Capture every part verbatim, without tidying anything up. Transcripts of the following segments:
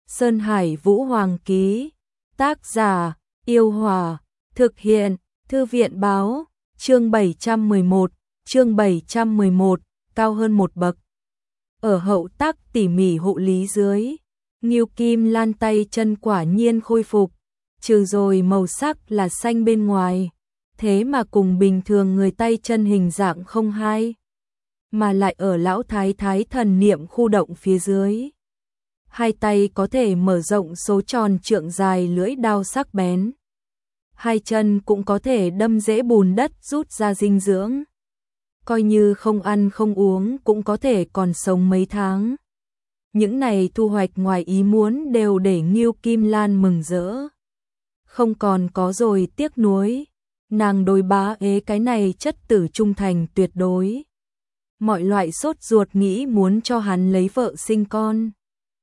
Sơn Hải Vũ Hoàng ký. Tác giả: Yêu Hòa. Thực hiện: Thư viện báo. Chương bảy trăm mười một, chương bảy trăm mười một, cao hơn một bậc. Ở hậu tác tỉ mỉ hộ lý dưới, Ngưu Kim Lan tay chân quả nhiên khôi phục, trừ rồi màu sắc là xanh bên ngoài, thế mà cùng bình thường người tay chân hình dạng không hai, mà lại ở lão thái thái thần niệm khu động phía dưới. Hai tay có thể mở rộng số tròn trượng dài lưỡi đao sắc bén. Hai chân cũng có thể đâm rễ bùn đất rút ra dinh dưỡng. Coi như không ăn không uống cũng có thể còn sống mấy tháng. Những này thu hoạch ngoài ý muốn đều để Ngưu Kim Lan mừng rỡ. Không còn có rồi tiếc nuối. Nàng đối Bá Ế cái này chất tử trung thành tuyệt đối. Mọi loại sốt ruột nghĩ muốn cho hắn lấy vợ sinh con.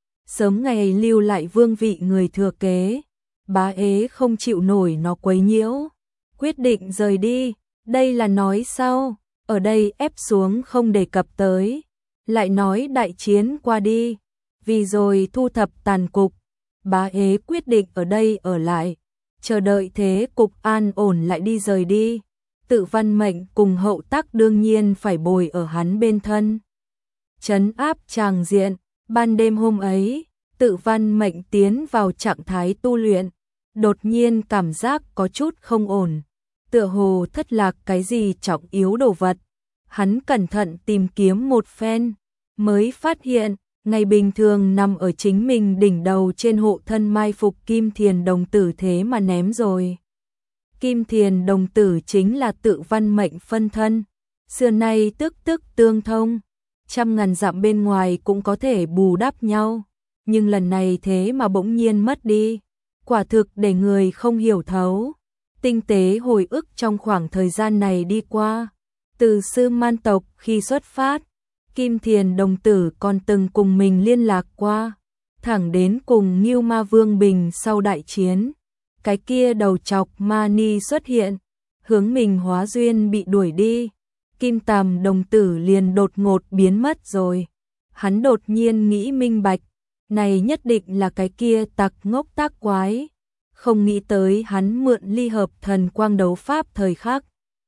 Sớm ngày lưu lại vương vị người thừa kế. Bá Ế không chịu nổi nó quấy nhiễu, quyết định rời đi. Đây là nói sau, ở đây ép xuống không đề cập tới, lại nói đại chiến qua đi, vì rồi thu thập tàn cục. Bá Ế quyết định ở đây ở lại, chờ đợi thế cục an ổn lại đi rời đi. Tự Văn Mệnh cùng hậu tác đương nhiên phải bồi ở hắn bên thân, trấn áp tràng diện. Ban đêm hôm ấy, Tự Văn Mệnh tiến vào trạng thái tu luyện, đột nhiên cảm giác có chút không ổn, tựa hồ thất lạc cái gì trọng yếu đồ vật. Hắn cẩn thận tìm kiếm một phen, mới phát hiện, ngày bình thường nằm ở chính mình đỉnh đầu trên hộ thân mai phục Kim Thiền đồng tử thế mà ném rồi. Kim Thiền đồng tử chính là Tự Văn Mệnh phân thân, xưa nay tức tức tương thông, trăm ngàn dặm bên ngoài cũng có thể bù đắp nhau, nhưng lần này thế mà bỗng nhiên mất đi. Quả thực để người không hiểu thấu. Tinh tế hồi ức trong khoảng thời gian này đi qua, từ Sư Man tộc khi xuất phát, Kim Thiền đồng tử còn từng cùng mình liên lạc qua, thẳng đến cùng Ngưu Ma Vương Bình sau đại chiến, cái kia đầu chọc ma ni xuất hiện, hướng mình hóa duyên bị đuổi đi, Kim Tàm đồng tử liền đột ngột biến mất rồi. Hắn đột nhiên nghĩ minh bạch, này nhất định là cái kia tặc ngốc tác quái. Không nghĩ tới hắn mượn ly hợp thần quang đấu pháp thời khắc,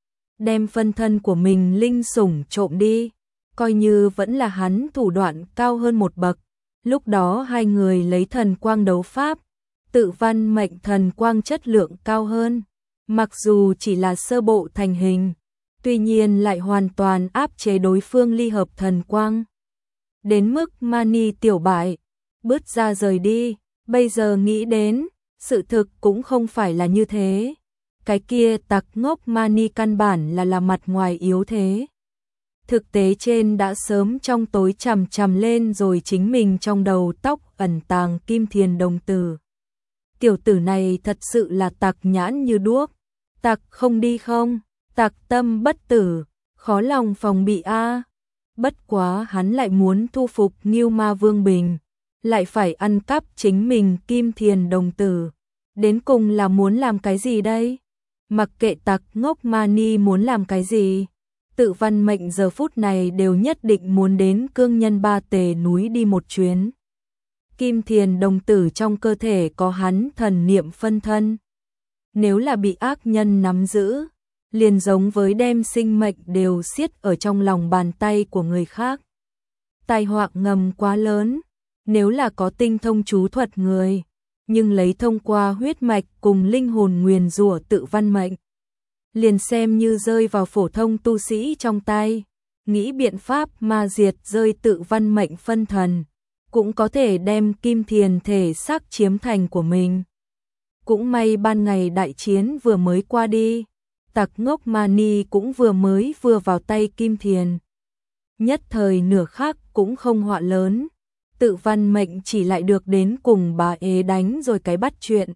đem phân thân của mình linh sủng trộm đi, coi như vẫn là hắn thủ đoạn cao hơn một bậc. Lúc đó hai người lấy thần quang đấu pháp, Tự Văn Mệnh thần quang chất lượng cao hơn, mặc dù chỉ là sơ bộ thành hình, tuy nhiên lại hoàn toàn áp chế đối phương ly hợp thần quang. Đến mức Mani tiểu bại, bước ra rời đi, bây giờ nghĩ đến, sự thực cũng không phải là như thế. Cái kia tặc ngốc Mani căn bản là là mặt ngoài yếu thế. Thực tế trên đã sớm trong tối chằm chằm lên rồi chính mình trong đầu tóc ẩn tàng Kim Thiền đồng tử. Tiểu tử này thật sự là tặc nhãn như đuốc. Tặc không đi không, tặc tâm bất tử, khó lòng phòng bị a. Bất quá hắn lại muốn thu phục Ngưu Ma Vương Bình, lại phải ăn cắp chính mình Kim Thiền đồng tử. Đến cùng là muốn làm cái gì đây? Mặc kệ tặc ngốc Mani muốn làm cái gì, Tự Văn Mệnh giờ phút này đều nhất định muốn đến Cương Nhân Ba Tề núi đi một chuyến. Kim Thiền đồng tử trong cơ thể có hắn thần niệm phân thân. Nếu là bị ác nhân nắm giữ, liền giống với đem sinh mệnh đều siết ở trong lòng bàn tay của người khác. Tai họa ngầm quá lớn, nếu là có tinh thông chú thuật người, nhưng lấy thông qua huyết mạch cùng linh hồn nguyền rủa Tự Văn Mệnh, liền xem như rơi vào phổ thông tu sĩ trong tay, nghĩ biện pháp ma diệt rơi Tự Văn Mệnh phân thần, cũng có thể đem Kim Thiền thể xác chiếm thành của mình. Cũng may ban ngày đại chiến vừa mới qua đi, tặc ngốc Mani cũng vừa mới vừa vào tay Kim Thiền. Nhất thời nửa khắc cũng không họa lớn, Tự Văn Mệnh chỉ lại được đến cùng Bá Ế đánh rồi cái bắt chuyện,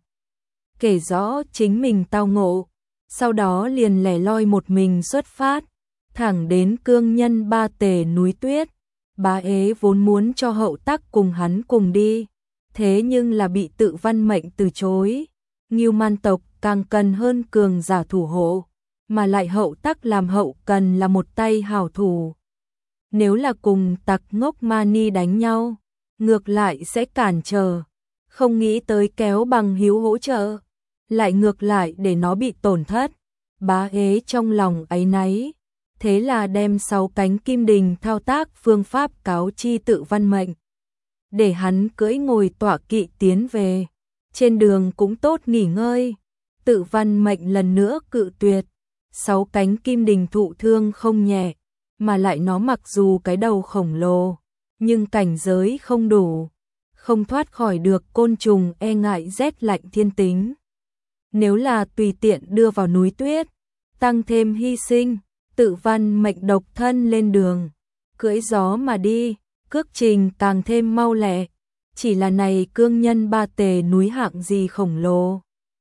kể rõ chính mình tao ngộ, sau đó liền lẻ loi một mình xuất phát, thẳng đến Cương Nhân Ba Tề núi tuyết. Bá Ế vốn muốn cho hậu tác cùng hắn cùng đi, thế nhưng là bị Tự Văn Mệnh từ chối. Ngưu Man tộc càng cần hơn cường giả thủ hộ, mà lại hậu tác làm hậu cần là một tay hảo thủ. Nếu là cùng tặc ngốc Mani đánh nhau, ngược lại sẽ cản trở. không nghĩ tới kéo bằng hữu hỗ trợ, lại ngược lại để nó bị tổn thất. Bá ế trong lòng áy náy, thế là đem sáu cánh kim đình thao tác phương pháp cáo chi Tự Văn Mệnh, để hắn cưỡi ngồi tọa kỵ tiến về, trên đường cũng tốt nghỉ ngơi. Tự Văn Mệnh lần nữa cự tuyệt, sáu cánh kim đình thụ thương không nhẹ, mà lại nó mặc dù cái đầu khổng lồ, nhưng cảnh giới không đủ, không thoát khỏi được côn trùng e ngại rét lạnh thiên tính. Nếu là tùy tiện đưa vào núi tuyết, tăng thêm hy sinh, Tự Văn Mệnh độc thân lên đường, cưỡi gió mà đi, cước trình càng thêm mau lẹ, chỉ là này cương nhân ba tề núi hạng gì khổng lồ.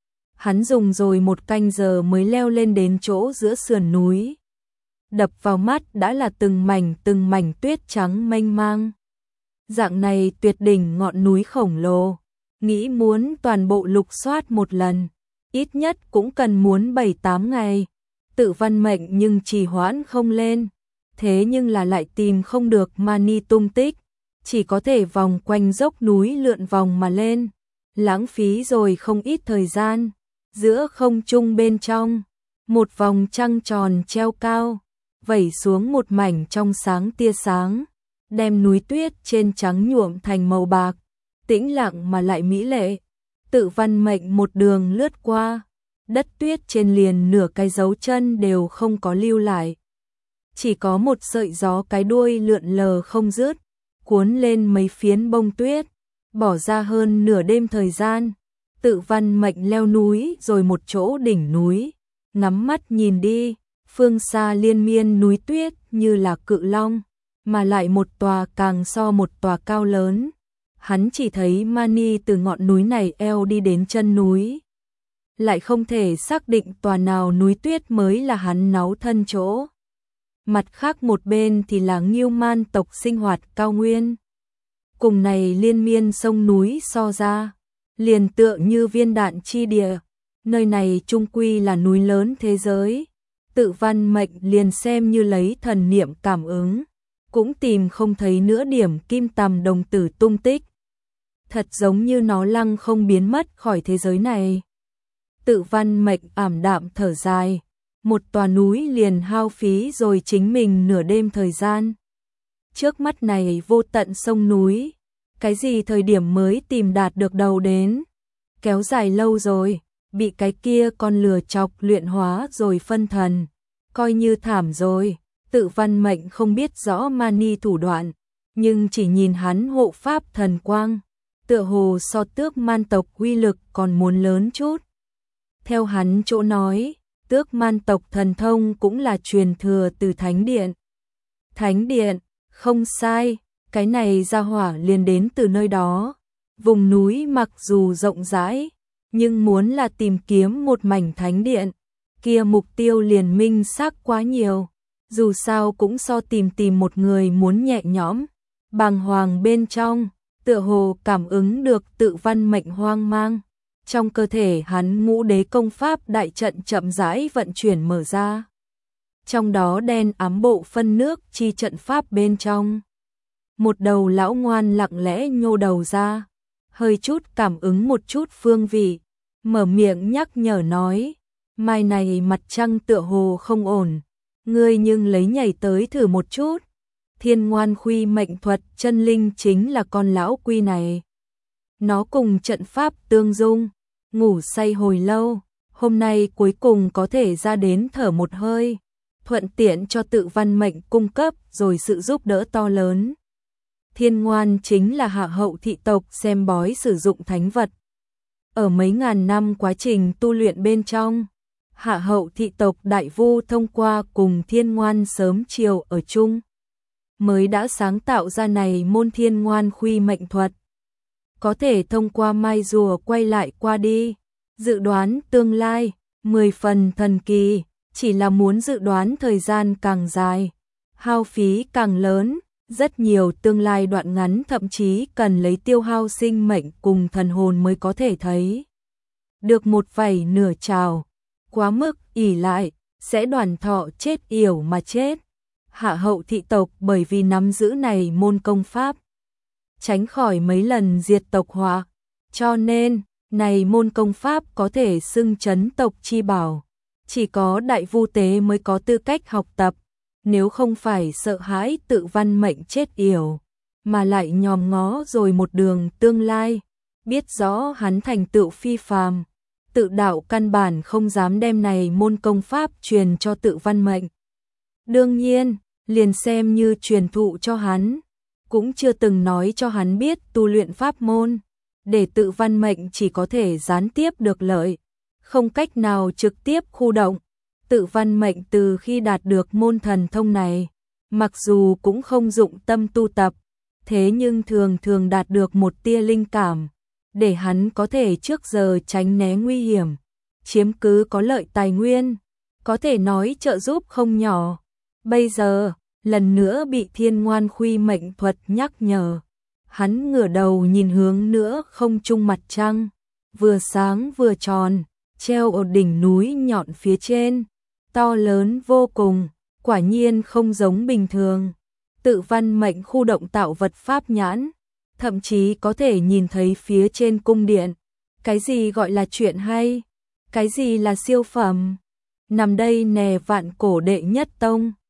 Hắn dùng rồi một canh giờ mới leo lên đến chỗ giữa sườn núi. Đập vào mắt đã là từng mảnh từng mảnh tuyết trắng mênh mang. Dạng này tuyệt đỉnh ngọn núi khổng lồ, nghĩ muốn toàn bộ lục soát một lần, ít nhất cũng cần muốn bảy tám ngày. Tự Văn Mệnh nhưng trì hoãn không lên, thế nhưng là lại tìm không được Mani tung tích, chỉ có thể vòng quanh dốc núi lượn vòng mà lên, lãng phí rồi không ít thời gian. Giữa không trung bên trong, một vòng trăng tròn treo cao, vẩy xuống một mảnh trong sáng tia sáng, đem núi tuyết trên trắng nhuộm thành màu bạc, tĩnh lặng mà lại mỹ lệ. Tự Văn Mệnh một đường lướt qua, đất tuyết trên liền nửa cái dấu chân đều không có lưu lại. Chỉ có một sợi gió cái đuôi lượn lờ không dứt, cuốn lên mấy phiến bông tuyết, bỏ ra hơn nửa đêm thời gian. Tự Văn Mệnh leo núi rồi một chỗ đỉnh núi, ngắm mắt nhìn đi, phương xa liên miên núi tuyết như là cự long, mà lại một tòa càng so một tòa cao lớn. Hắn chỉ thấy Mani từ ngọn núi này eo đi đến chân núi, lại không thể xác định tòa nào núi tuyết mới là hắn náu thân chỗ. Mặt khác một bên thì là Ngưu Man tộc sinh hoạt cao nguyên. Cùng này liên miên sông núi so ra, liền tựa như viên đạn chi địa, nơi này chung quy là núi lớn thế giới. Tự Văn Mệnh liền xem như lấy thần niệm cảm ứng, cũng tìm không thấy nửa điểm kim tằm đồng tử tung tích. Thật giống như nó lăng không biến mất khỏi thế giới này. Tự Văn Mệnh ảm đạm thở dài, một tòa núi liền hao phí rồi chính mình nửa đêm thời gian. Trước mắt này vô tận sông núi, cái gì thời điểm mới tìm đạt được đầu đến, kéo dài lâu rồi, bị cái kia con lừa chọc luyện hóa rồi phân thần, coi như thảm rồi. Tự Văn Mệnh không biết rõ Mani thủ đoạn, nhưng chỉ nhìn hắn hộ pháp thần quang, tựa hồ so Tước Man tộc uy lực còn muốn lớn chút. Theo hắn chỗ nói, Tước Man tộc thần thông cũng là truyền thừa từ Thánh Điện. Thánh Điện, không sai, cái này ra hỏa liền đến từ nơi đó. Vùng núi mặc dù rộng rãi, nhưng muốn là tìm kiếm một mảnh Thánh Điện, kia mục tiêu liền minh xác quá nhiều. Dù sao cũng so tìm tìm một người muốn nhẹ nhõm. Bàng hoàng bên trong, tựa hồ cảm ứng được Tự Văn Mệnh hoang mang. Trong cơ thể hắn ngũ đế công pháp đại trận chậm rãi vận chuyển mở ra. Trong đó đen ám bộ phân nước chi trận pháp bên trong. Một đầu lão ngoan lặng lẽ nhô đầu ra, hơi chút cảm ứng một chút phương vị, mở miệng nhắc nhở nói, mai này mặt trăng tựa hồ không ổn, ngươi nhưng lấy nhảy tới thử một chút. Thiên Ngoan Khuy mệnh thuật chân linh chính là con lão quy này. Nó cùng trận pháp tương dung, ngủ say hồi lâu, hôm nay cuối cùng có thể ra đến thở một hơi, thuận tiện cho Tự Văn Mệnh cung cấp rồi sự giúp đỡ to lớn. Thiên Ngoan chính là hạ hậu thị tộc xem bói sử dụng thánh vật. Ở mấy ngàn năm quá trình tu luyện bên trong, hạ hậu thị tộc đại vu thông qua cùng Thiên Ngoan sớm chiều ở chung, mới đã sáng tạo ra này môn Thiên Ngoan Khuy mệnh thuật. Có thể thông qua mai rùa quay lại qua đi, dự đoán tương lai, mười phần thần kỳ, chỉ là muốn dự đoán thời gian càng dài, hao phí càng lớn, rất nhiều tương lai đoạn ngắn thậm chí cần lấy tiêu hao sinh mệnh cùng thần hồn mới có thể thấy. Được một vảy nửa trào, quá mức ỷ lại, sẽ đoàn thọ chết yểu mà chết. Hạ hậu thị tộc bởi vì nắm giữ này môn công pháp, tránh khỏi mấy lần diệt tộc họa, Cho nên, này môn công pháp có thể xưng chấn tộc chi bảo. Chỉ có đại vu tế mới có tư cách học tập, nếu không phải sợ hãi tự văn mệnh chết yểu, mà lại nhòm ngó rồi một đường tương lai, biết rõ hắn thành tựu phi phàm, tự đạo căn bản không dám đem này môn công pháp truyền cho tự văn mệnh. Đương nhiên, liền xem như truyền thụ cho hắn, cũng chưa từng nói cho hắn biết tu luyện pháp môn, để tự văn mệnh chỉ có thể gián tiếp được lợi, không cách nào trực tiếp khu động. Tự văn mệnh từ khi đạt được môn thần thông này, mặc dù cũng không dụng tâm tu tập, thế nhưng thường thường đạt được một tia linh cảm, để hắn có thể trước giờ tránh né nguy hiểm, chiếm cứ có lợi tài nguyên, có thể nói trợ giúp không nhỏ. Bây giờ, lần nữa bị Thiên Ngoan Khuy mệnh thuật nhắc nhở, hắn ngửa đầu nhìn hướng nữa không trung mặt trăng, vừa sáng vừa tròn, treo ở đỉnh núi nhọn phía trên, to lớn vô cùng, quả nhiên không giống bình thường. Tự văn mệnh khu động tạo vật pháp nhãn, thậm chí có thể nhìn thấy phía trên cung điện. Cái gì gọi là chuyện hay? Cái gì là siêu phẩm? Nằm đây nè vạn cổ đệ nhất tông.